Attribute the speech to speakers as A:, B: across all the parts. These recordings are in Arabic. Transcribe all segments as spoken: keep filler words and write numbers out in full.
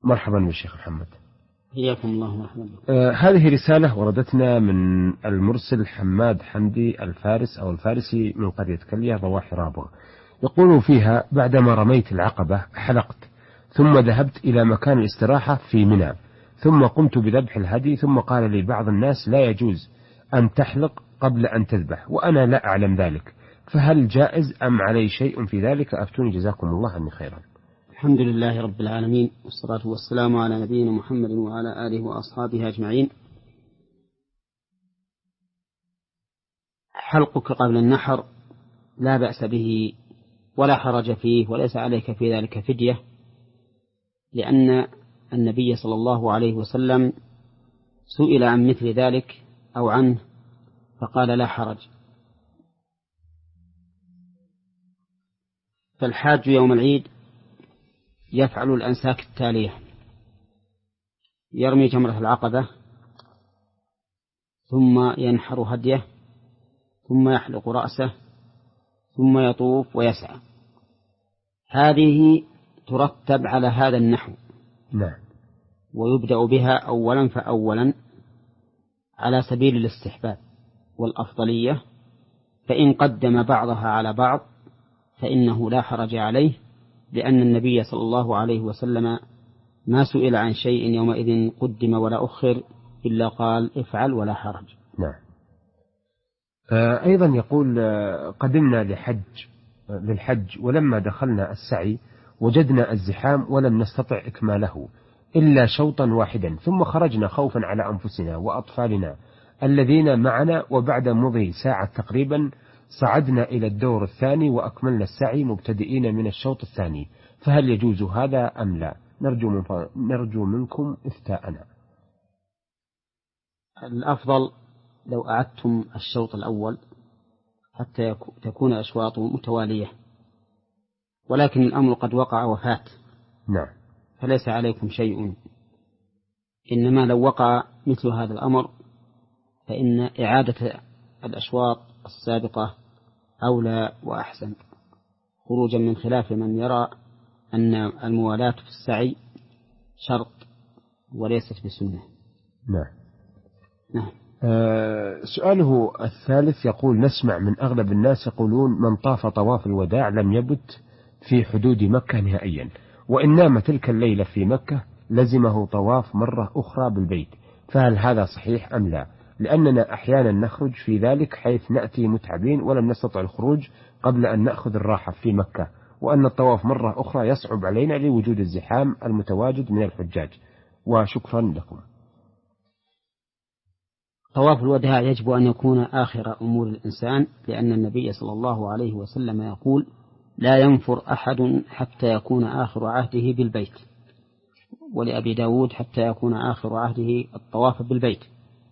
A: مرحبا بالشيخ محمد.
B: حياكم الله. مرحبا.
A: آه هذه رسالة وردتنا من المرسل حماد حمدي الفارس أو الفارسي من قرية كلية ضواحي رابغ. يقول فيها: بعدما رميت العقبة حلقت، ثم ذهبت إلى مكان الاستراحة في منى، ثم قمت بذبح الهدي، ثم قال لي بعض الناس لا يجوز أن تحلق قبل أن تذبح، وأنا لا أعلم ذلك، فهل جائز أم علي شيء في ذلك؟ أفتوني جزاكم الله عني خيرا.
B: الحمد لله رب العالمين، والصلاة والسلام على نبينا محمد وعلى آله وأصحابه أجمعين. حلقك قبل النحر لا بأس به ولا حرج فيه، وليس عليك في ذلك فدية، لأن النبي صلى الله عليه وسلم سئل عن مثل ذلك أو عنه فقال لا حرج. فالحاج يوم العيد يفعل الأنساك التالية: يرمي جمرة العقبة، ثم ينحر هديه، ثم يحلق رأسه، ثم يطوف ويسعى. هذه ترتب على هذا النحو.
A: نعم.
B: ويبدأ بها أولا فأولا على سبيل الاستحباب والأفضلية، فإن قدم بعضها على بعض فإنه لا حرج عليه، لأن النبي صلى الله عليه وسلم ما سئل عن شيء يومئذ قدم ولا أخر إلا قال افعل ولا حرج.
A: نعم. آه أيضا يقول: آه قدمنا لحج للحج ولما دخلنا السعي وجدنا الزحام ولم نستطع إكماله إلا شوطا واحدا، ثم خرجنا خوفا على أنفسنا وأطفالنا الذين معنا، وبعد مضي ساعة تقريبا صعدنا إلى الدور الثاني وأكملنا السعي مبتدئين من الشوط الثاني، فهل يجوز هذا أم لا؟ نرجو, من نرجو منكم إفتاءنا.
B: الأفضل لو أعدتم الشوط الأول حتى تكون أشواط متوالية، ولكن الأمر قد وقع وفات.
A: نعم.
B: فليس عليكم شيء، إنما لو وقع مثل هذا الأمر فإن إعادة الأشواط السابقة أولى وأحسن، خروجا من خلاف من يرى أن الموالاة في السعي شرط وليست بسنة.
A: نعم.
B: نعم.
A: آه سؤاله الثالث يقول: نسمع من أغلب الناس يقولون من طاف طواف الوداع لم يبت في حدود مكة نهائيا، وإن نام تلك الليلة في مكة لزمه طواف مرة أخرى بالبيت، فهل هذا صحيح أم لا؟ لأننا أحيانا نخرج في ذلك حيث نأتي متعبين ولم نستطع الخروج قبل أن نأخذ الراحة في مكة، وأن الطواف مرة أخرى يصعب علينا لوجود الزحام المتواجد من الحجاج، وشكرا لكم.
B: طواف الوداع يجب أن يكون آخر أمور الإنسان، لأن النبي صلى الله عليه وسلم يقول: لا ينفر أحد حتى يكون آخر عهده بالبيت، ولأبي داود حتى يكون آخر عهده الطواف بالبيت.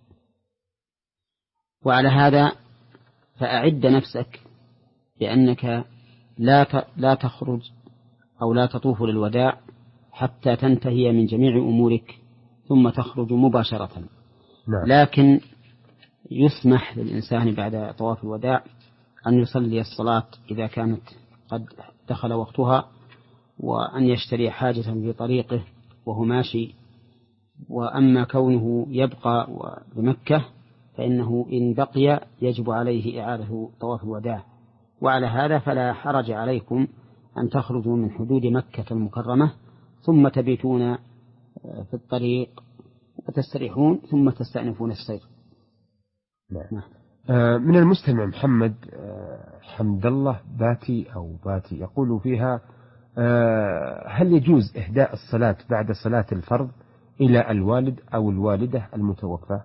B: وعلى هذا فأعد نفسك بأنك لا لا تخرج أو لا تطوف للوداع حتى تنتهي من جميع أمورك ثم تخرج مباشرة.
A: نعم.
B: لكن يسمح للإنسان بعد طواف الوداع أن يصلي الصلاة إذا كانت قد دخل وقتها، وأن يشتري حاجة في طريقه وهو ماشي. وأما كونه يبقى بمكة فإنه إن بقي يجب عليه إعادة طواف الوداع. وعلى هذا فلا حرج عليكم أن تخرجوا من حدود مكة المكرمة ثم تبيتون في الطريق وتستريحون ثم تستأنفون السير.
A: نعم. آه من المستمع محمد آه حمد الله باتي أو باتي يقول فيها: آه هل يجوز إهداء الصلاة بعد صلاة الفرض إلى الوالد أو الوالدة المتوفى؟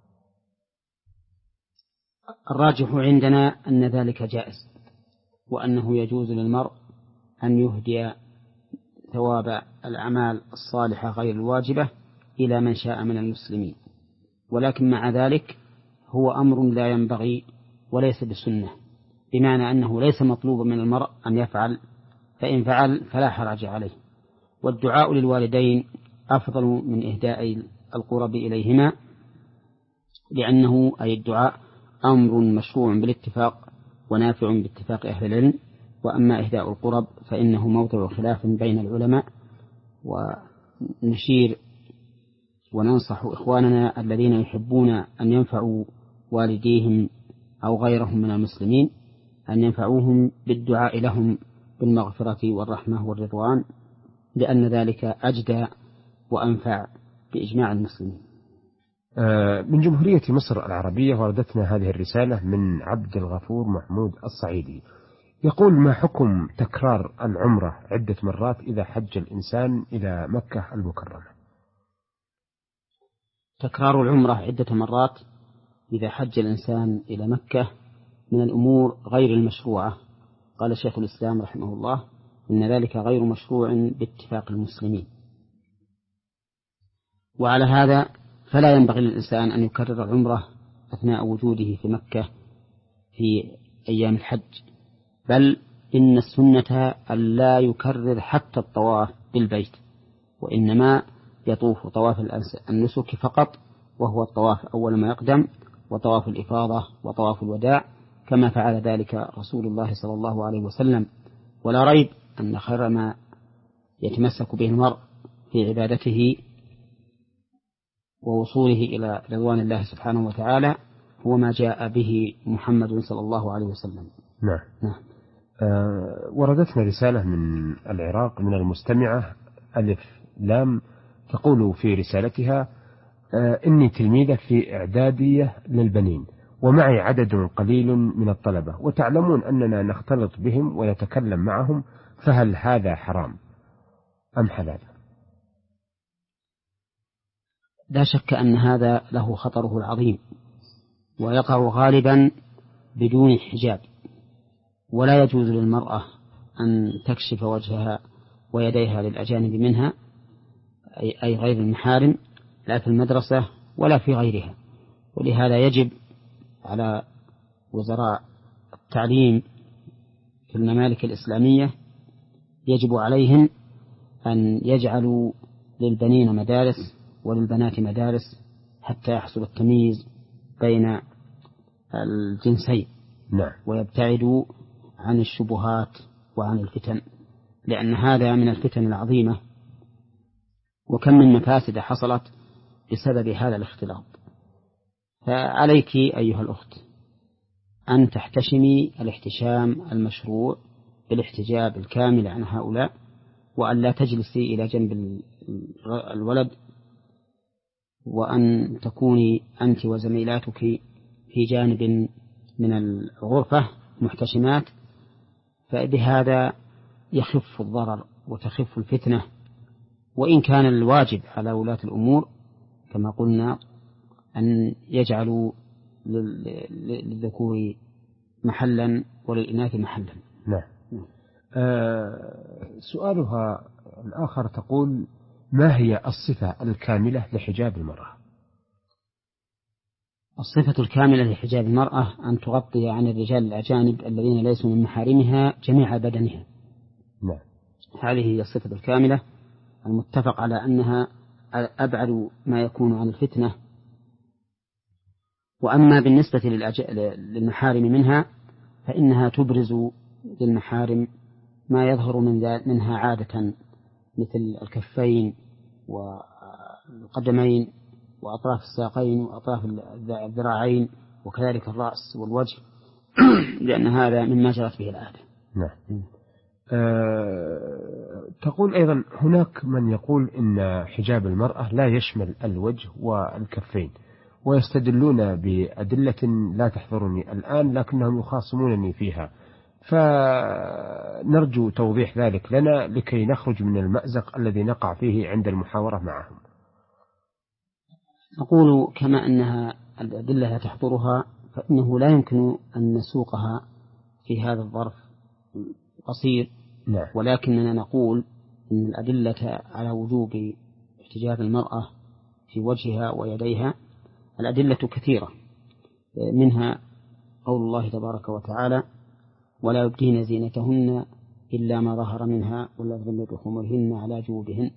B: الراجح عندنا أن ذلك جائز، وأنه يجوز للمرء أن يهدي ثواب الأعمال الصالحة غير الواجبة إلى من شاء من المسلمين، ولكن مع ذلك هو أمر لا ينبغي وليس بسنة، بمعنى أنه ليس مطلوب من المرء أن يفعل، فإن فعل فلا حرج عليه. والدعاء للوالدين أفضل من إهداء القرب إليهما، لأنه أي الدعاء أمر مشروع بالاتفاق ونافع باتفاق أهل العلم، وأما إهداء القرب فإنه موضع خلاف بين العلماء. ونشير وننصح إخواننا الذين يحبون أن ينفعوا والديهم أو غيرهم من المسلمين أن ينفعوهم بالدعاء لهم بالمغفرة والرحمة والرضوان، لأن ذلك أجدى وأنفع بإجماع المسلمين.
A: من جمهورية مصر العربية وردتنا هذه الرسالة من عبد الغفور محمود الصعيدي، يقول: ما حكم تكرار العمرة عدة مرات إذا حج الإنسان إلى مكة المكرمة؟
B: تكرار العمرة عدة مرات إذا حج الإنسان إلى مكة من الأمور غير المشروعة. قال شيخ الإسلام رحمه الله: إن ذلك غير مشروع باتفاق المسلمين. وعلى هذا فلا ينبغي للإنسان أن يكرر العمرة أثناء وجوده في مكة في أيام الحج، بل إن السنة أن لا يكرر حتى الطواف بالبيت، وإنما يطوف طواف النسك فقط، وهو الطواف أول ما يقدم، وطواف الإفاضة وطواف الوداع، كما فعل ذلك رسول الله صلى الله عليه وسلم. ولا ريب أن خير ما يتمسك به المرء في عبادته ووصوله إلى رضوان الله سبحانه وتعالى هو ما جاء به محمد صلى الله عليه وسلم.
A: نعم, نعم. آه وردتنا رسالة من العراق من المستمعة ألف لام، تقول في رسالتها: آه إني تلميذة في إعدادية للبنين، ومعي عدد قليل من الطلبة، وتعلمون أننا نختلط بهم ونتكلم معهم، فهل هذا حرام أم حلال؟
B: لا شك أن هذا له خطره العظيم، ويقع غالبا بدون حجاب، ولا يجوز للمرأة أن تكشف وجهها ويديها للأجانب منها، أي غير المحارم، لا في المدرسة ولا في غيرها. ولهذا يجب على وزراء التعليم في الممالك الإسلامية يجب عليهم أن يجعلوا للبنين مدارس وللبنات مدارس حتى يحصل التمييز بين الجنسين.
A: نعم.
B: ويبتعدوا عن الشبهات وعن الفتن، لأن هذا من الفتن العظيمة، وكم من مفاسد حصلت بسبب هذا الاختلاط. فعليك أيها الأخت أن تحتشمي الاحتشام المشروع بالاحتجاب الكامل عن هؤلاء، وأن لا تجلسي إلى جنب الولد، وأن تكوني أنت وزميلاتك في جانب من الغرفة محتشمات، فبهذا يخف الضرر وتخف الفتنة. وإن كان الواجب على ولاة الأمور كما قلنا أن يجعلوا للذكور محلا وللإناث محلا.
A: نعم. آه سؤالها الآخر تقول: ما هي الصفة الكاملة لحجاب المرأة؟
B: الصفة الكاملة لحجاب المرأة أن تغطي عن الرجال الأجانب الذين ليسوا من محارمها جميع بدنها.
A: نعم.
B: هذه هي الصفة الكاملة المتفق على أنها أبعد ما يكون عن الفتنة. وأما بالنسبة للأج... للمحارم منها فإنها تبرز للمحارم ما يظهر من منها عادة، مثل الكفين والقدمين وأطراف الساقين وأطراف الذراعين، وكذلك الرأس والوجه لأن هذا مما جرت به العادة.
A: نعم. أه تقول أيضا: هناك من يقول إن حجاب المرأة لا يشمل الوجه والكفين، ويستدلون بأدلة لا تحضرني الآن لكنهم يخاصمونني فيها، فنرجو توضيح ذلك لنا لكي نخرج من المأزق الذي نقع فيه عند المحاورة معهم.
B: نقول كما أنها الأدلة لا تحضرها فإنه لا يمكن أن نسوقها في هذا الظرف قصير.
A: نعم.
B: ولكننا نقول أن الأدلة على وجوب احتجاب المرأة في وجهها ويديها الأدلة كثيرة، منها قول الله تبارك وتعالى: ولا يبدين زينتهن إلا ما ظهر منها والذين بخمرهن على جوبهن.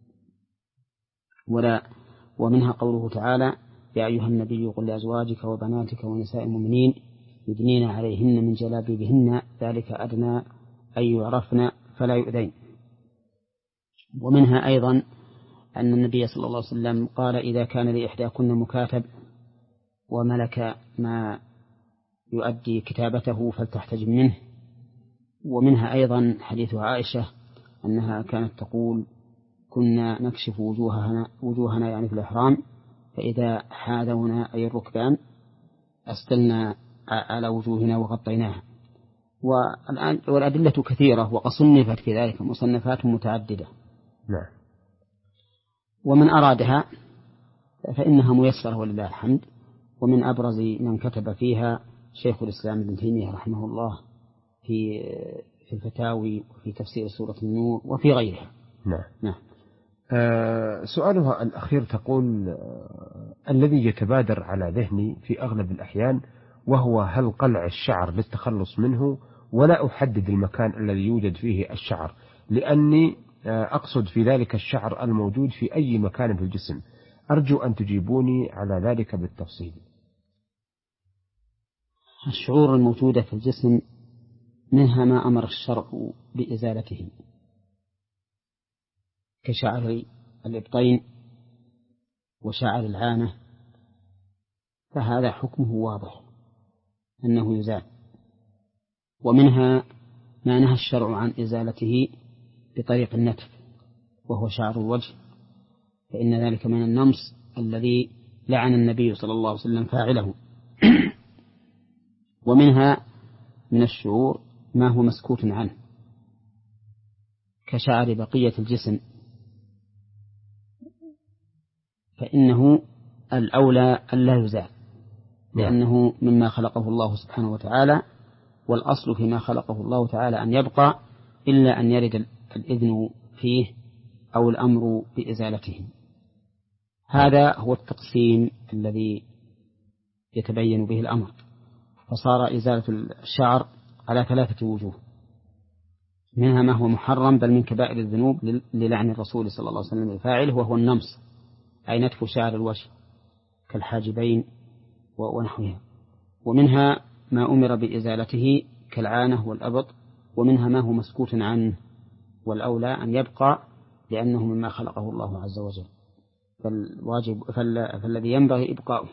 B: ولا ومنها قوله تعالى: يا أيها النبي قل لأزواجك وبناتك ونساء المؤمنين يدنين عليهن من جلابيبهن ذلك أدنى أن يعرفن فلا يؤذين. ومنها أيضا أن النبي صلى الله عليه وسلم قال إذا كان لإحداكن مكاتب وملك ما يؤدي كتابته فلتحتجب منه. ومنها أيضا حديث عائشة أنها كانت تقول كنا نكشف وجوهنا, وجوهنا يعني في الإحرام، فإذا حاذونا أي الركبان أسدلنا على وجوهنا وغطيناها. والأدلة كثيرة وقد صنفت في ذلك مصنفات متعددة.
A: نعم.
B: ومن أرادها فإنها ميسرة ولله الحمد. ومن أبرز من كتب فيها شيخ الإسلام ابن تيمية رحمه الله في في الفتاوي وفي تفسير سورة النور وفي غيرها.
A: نعم.
B: نعم.
A: آه سؤالها الأخير تقول آه الذي يتبادر على ذهني في أغلب الأحيان وهو هل قلع الشعر للتخلص منه، ولا أحدد المكان الذي يوجد فيه الشعر، لأني آه أقصد في ذلك الشعر الموجود في أي مكان في الجسم. أرجو أن تجيبوني على ذلك بالتفصيل.
B: الشعور الموجودة في الجسم منها ما أمر الشرع بإزالته كشعر الإبطين وشعر العانة، فهذا حكمه واضح أنه يزال. ومنها ما نهى الشرع عن إزالته بطريق النتف وهو شعر الوجه، فإن ذلك من النمص الذي لعن النبي صلى الله عليه وسلم فاعله. ومنها من الشعور ما هو مسكوت عنه كشعر بقية الجسم، فإنه الأولى ألا يزال لأنه مما خلقه الله سبحانه وتعالى، والأصل فيما خلقه الله تعالى أن يبقى إلا أن يرد الإذن فيه أو الأمر بإزالته. هذا هو التقسيم الذي يتبين به الأمر. فصار إزالة الشعر على ثلاثة وجوه، منها ما هو محرم بل من كبائر الذنوب للعن الرسول صلى الله عليه وسلم الفاعل، وهو النمص أي نتف شعر الوجه كالحاجبين ونحوها. ومنها ما أمر بإزالته كالعانة والأبط. ومنها ما هو مسكوت عنه والأولى أن يبقى لأنه مما خلقه الله عز وجل، فالواجب فالذي ينبغي إبقاؤه.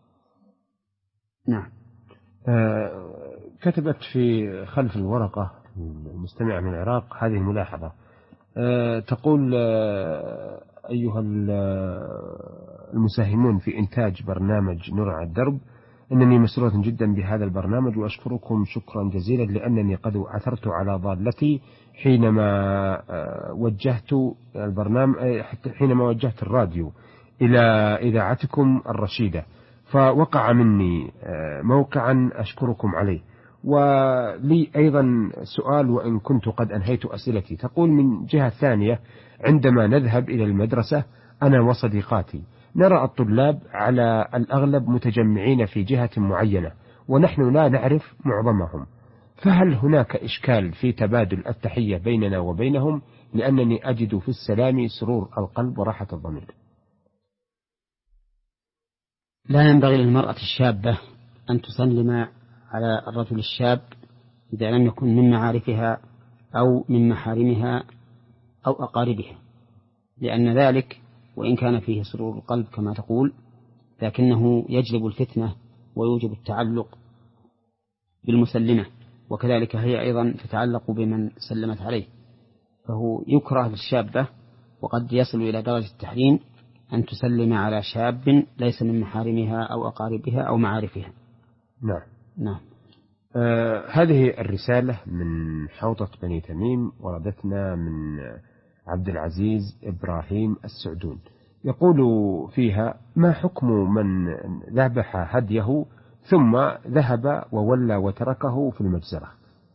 B: نعم.
A: آه كتبت في خلف الورقة المستمع من العراق هذه الملاحظة. آه تقول آه أيها المساهمون في إنتاج برنامج نور على الدرب، إنني مسرورة جدا بهذا البرنامج وأشكركم شكرا جزيلا، لأنني قد عثرت على ضالتي حينما وجهت البرنامج حينما وجهت الراديو إلى إذاعتكم الرشيدة، فوقع مني موقعا أشكركم عليه. ولي أيضا سؤال وإن كنت قد أنهيت أسئلتي. تقول من جهة ثانية عندما نذهب إلى المدرسة أنا وصديقاتي نرى الطلاب على الأغلب متجمعين في جهة معينة ونحن لا نعرف معظمهم، فهل هناك إشكال في تبادل التحية بيننا وبينهم، لأنني أجد في السلام سرور القلب وراحة الضمير؟
B: لا ينبغي للمرأة الشابة أن تسلم على الرجل الشاب إذا لم يكن من معارفها أو من محارمها أو أقاربها، لأن ذلك وإن كان فيه سرور القلب كما تقول لكنه يجلب الفتنة ويوجب التعلق بالمسلمة، وكذلك هي أيضا تتعلق بمن سلمت عليه. فهو يكره للشابة وقد يصل إلى درجة التحريم أن تسلم على شاب ليس من محارمها أو أقاربها أو معارفها.
A: نعم.
B: نعم.
A: آه هذه الرسالة من حوطة بني تميم وردتنا من عبد العزيز إبراهيم السعدون، يقول فيها: ما حكم من ذبح هديه ثم ذهب وولى وتركه في المجزرة؟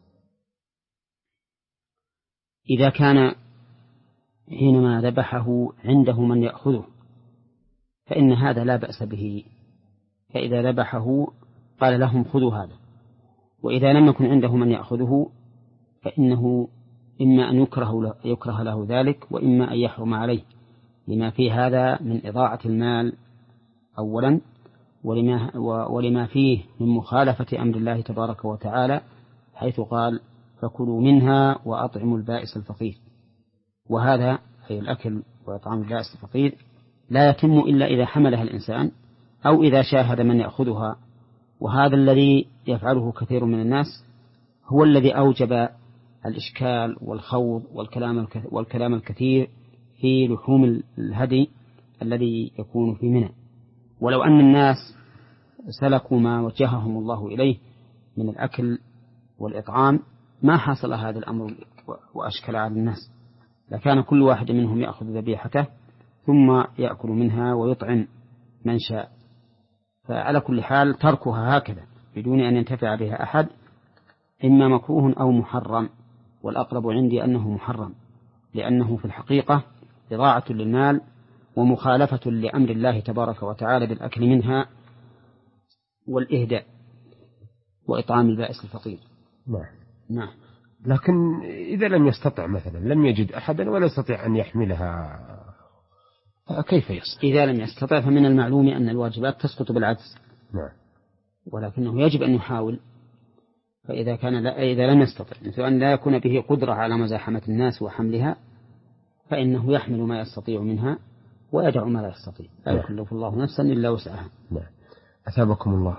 B: إذا كان حينما ذبحه عنده من يأخذه فإن هذا لا بأس به، فإذا ذبحه قال لهم خذوا هذا. وإذا لم يكن عنده من يأخذه فإنه إما أن يكره له, يكره له ذلك، وإما أن يحرم عليه، لما في هذا من إضاعة المال أولا، ولما, ولما فيه من مخالفة أمر الله تبارك وتعالى، حيث قال: فكلوا منها وأطعموا البائس الفقير. وهذا أي الأكل وإطعام البائس الفقير لا يتم إلا إذا حملها الإنسان أو إذا شاهد من يأخذها، وهذا الذي يفعله كثير من الناس هو الذي أوجب الإشكال والخوض والكلام والكلام الكثير في لحوم الهدي الذي يكون في منى. ولو أن الناس سلكوا ما وجههم الله إليه من الأكل والإطعام ما حصل هذا الأمر وأشكل على الناس، لكان كل واحد منهم يأخذ ذبيحته ثم يأكل منها ويطعم من شاء. فعلى كل حال تركها هكذا بدون أن ينتفع بها أحد إما مكروه أو محرم، والأقرب عندي أنه محرم، لأنه في الحقيقة إضاعة للمال ومخالفة لأمر الله تبارك وتعالى بالأكل منها والإهداء وإطعام البائس الفقير.
A: نعم.
B: نعم.
A: لكن إذا لم يستطع مثلا، لم يجد أحدا ولا يستطيع أن يحملها، كيف يصنع؟
B: إذا لم يستطع فمن المعلوم أن الواجبات تسقط بالعجز.
A: نعم.
B: ولكنه يجب أن يحاول. فإذا كان لا إذا لم يستطع، مثل أن لا يكون به قدرة على مزاحمة الناس وحملها، فإنه يحمل ما يستطيع منها ويدع ما لا يستطيع، لا يكلف الله نفسا إلا وسعها.
A: نعم. أثابكم الله.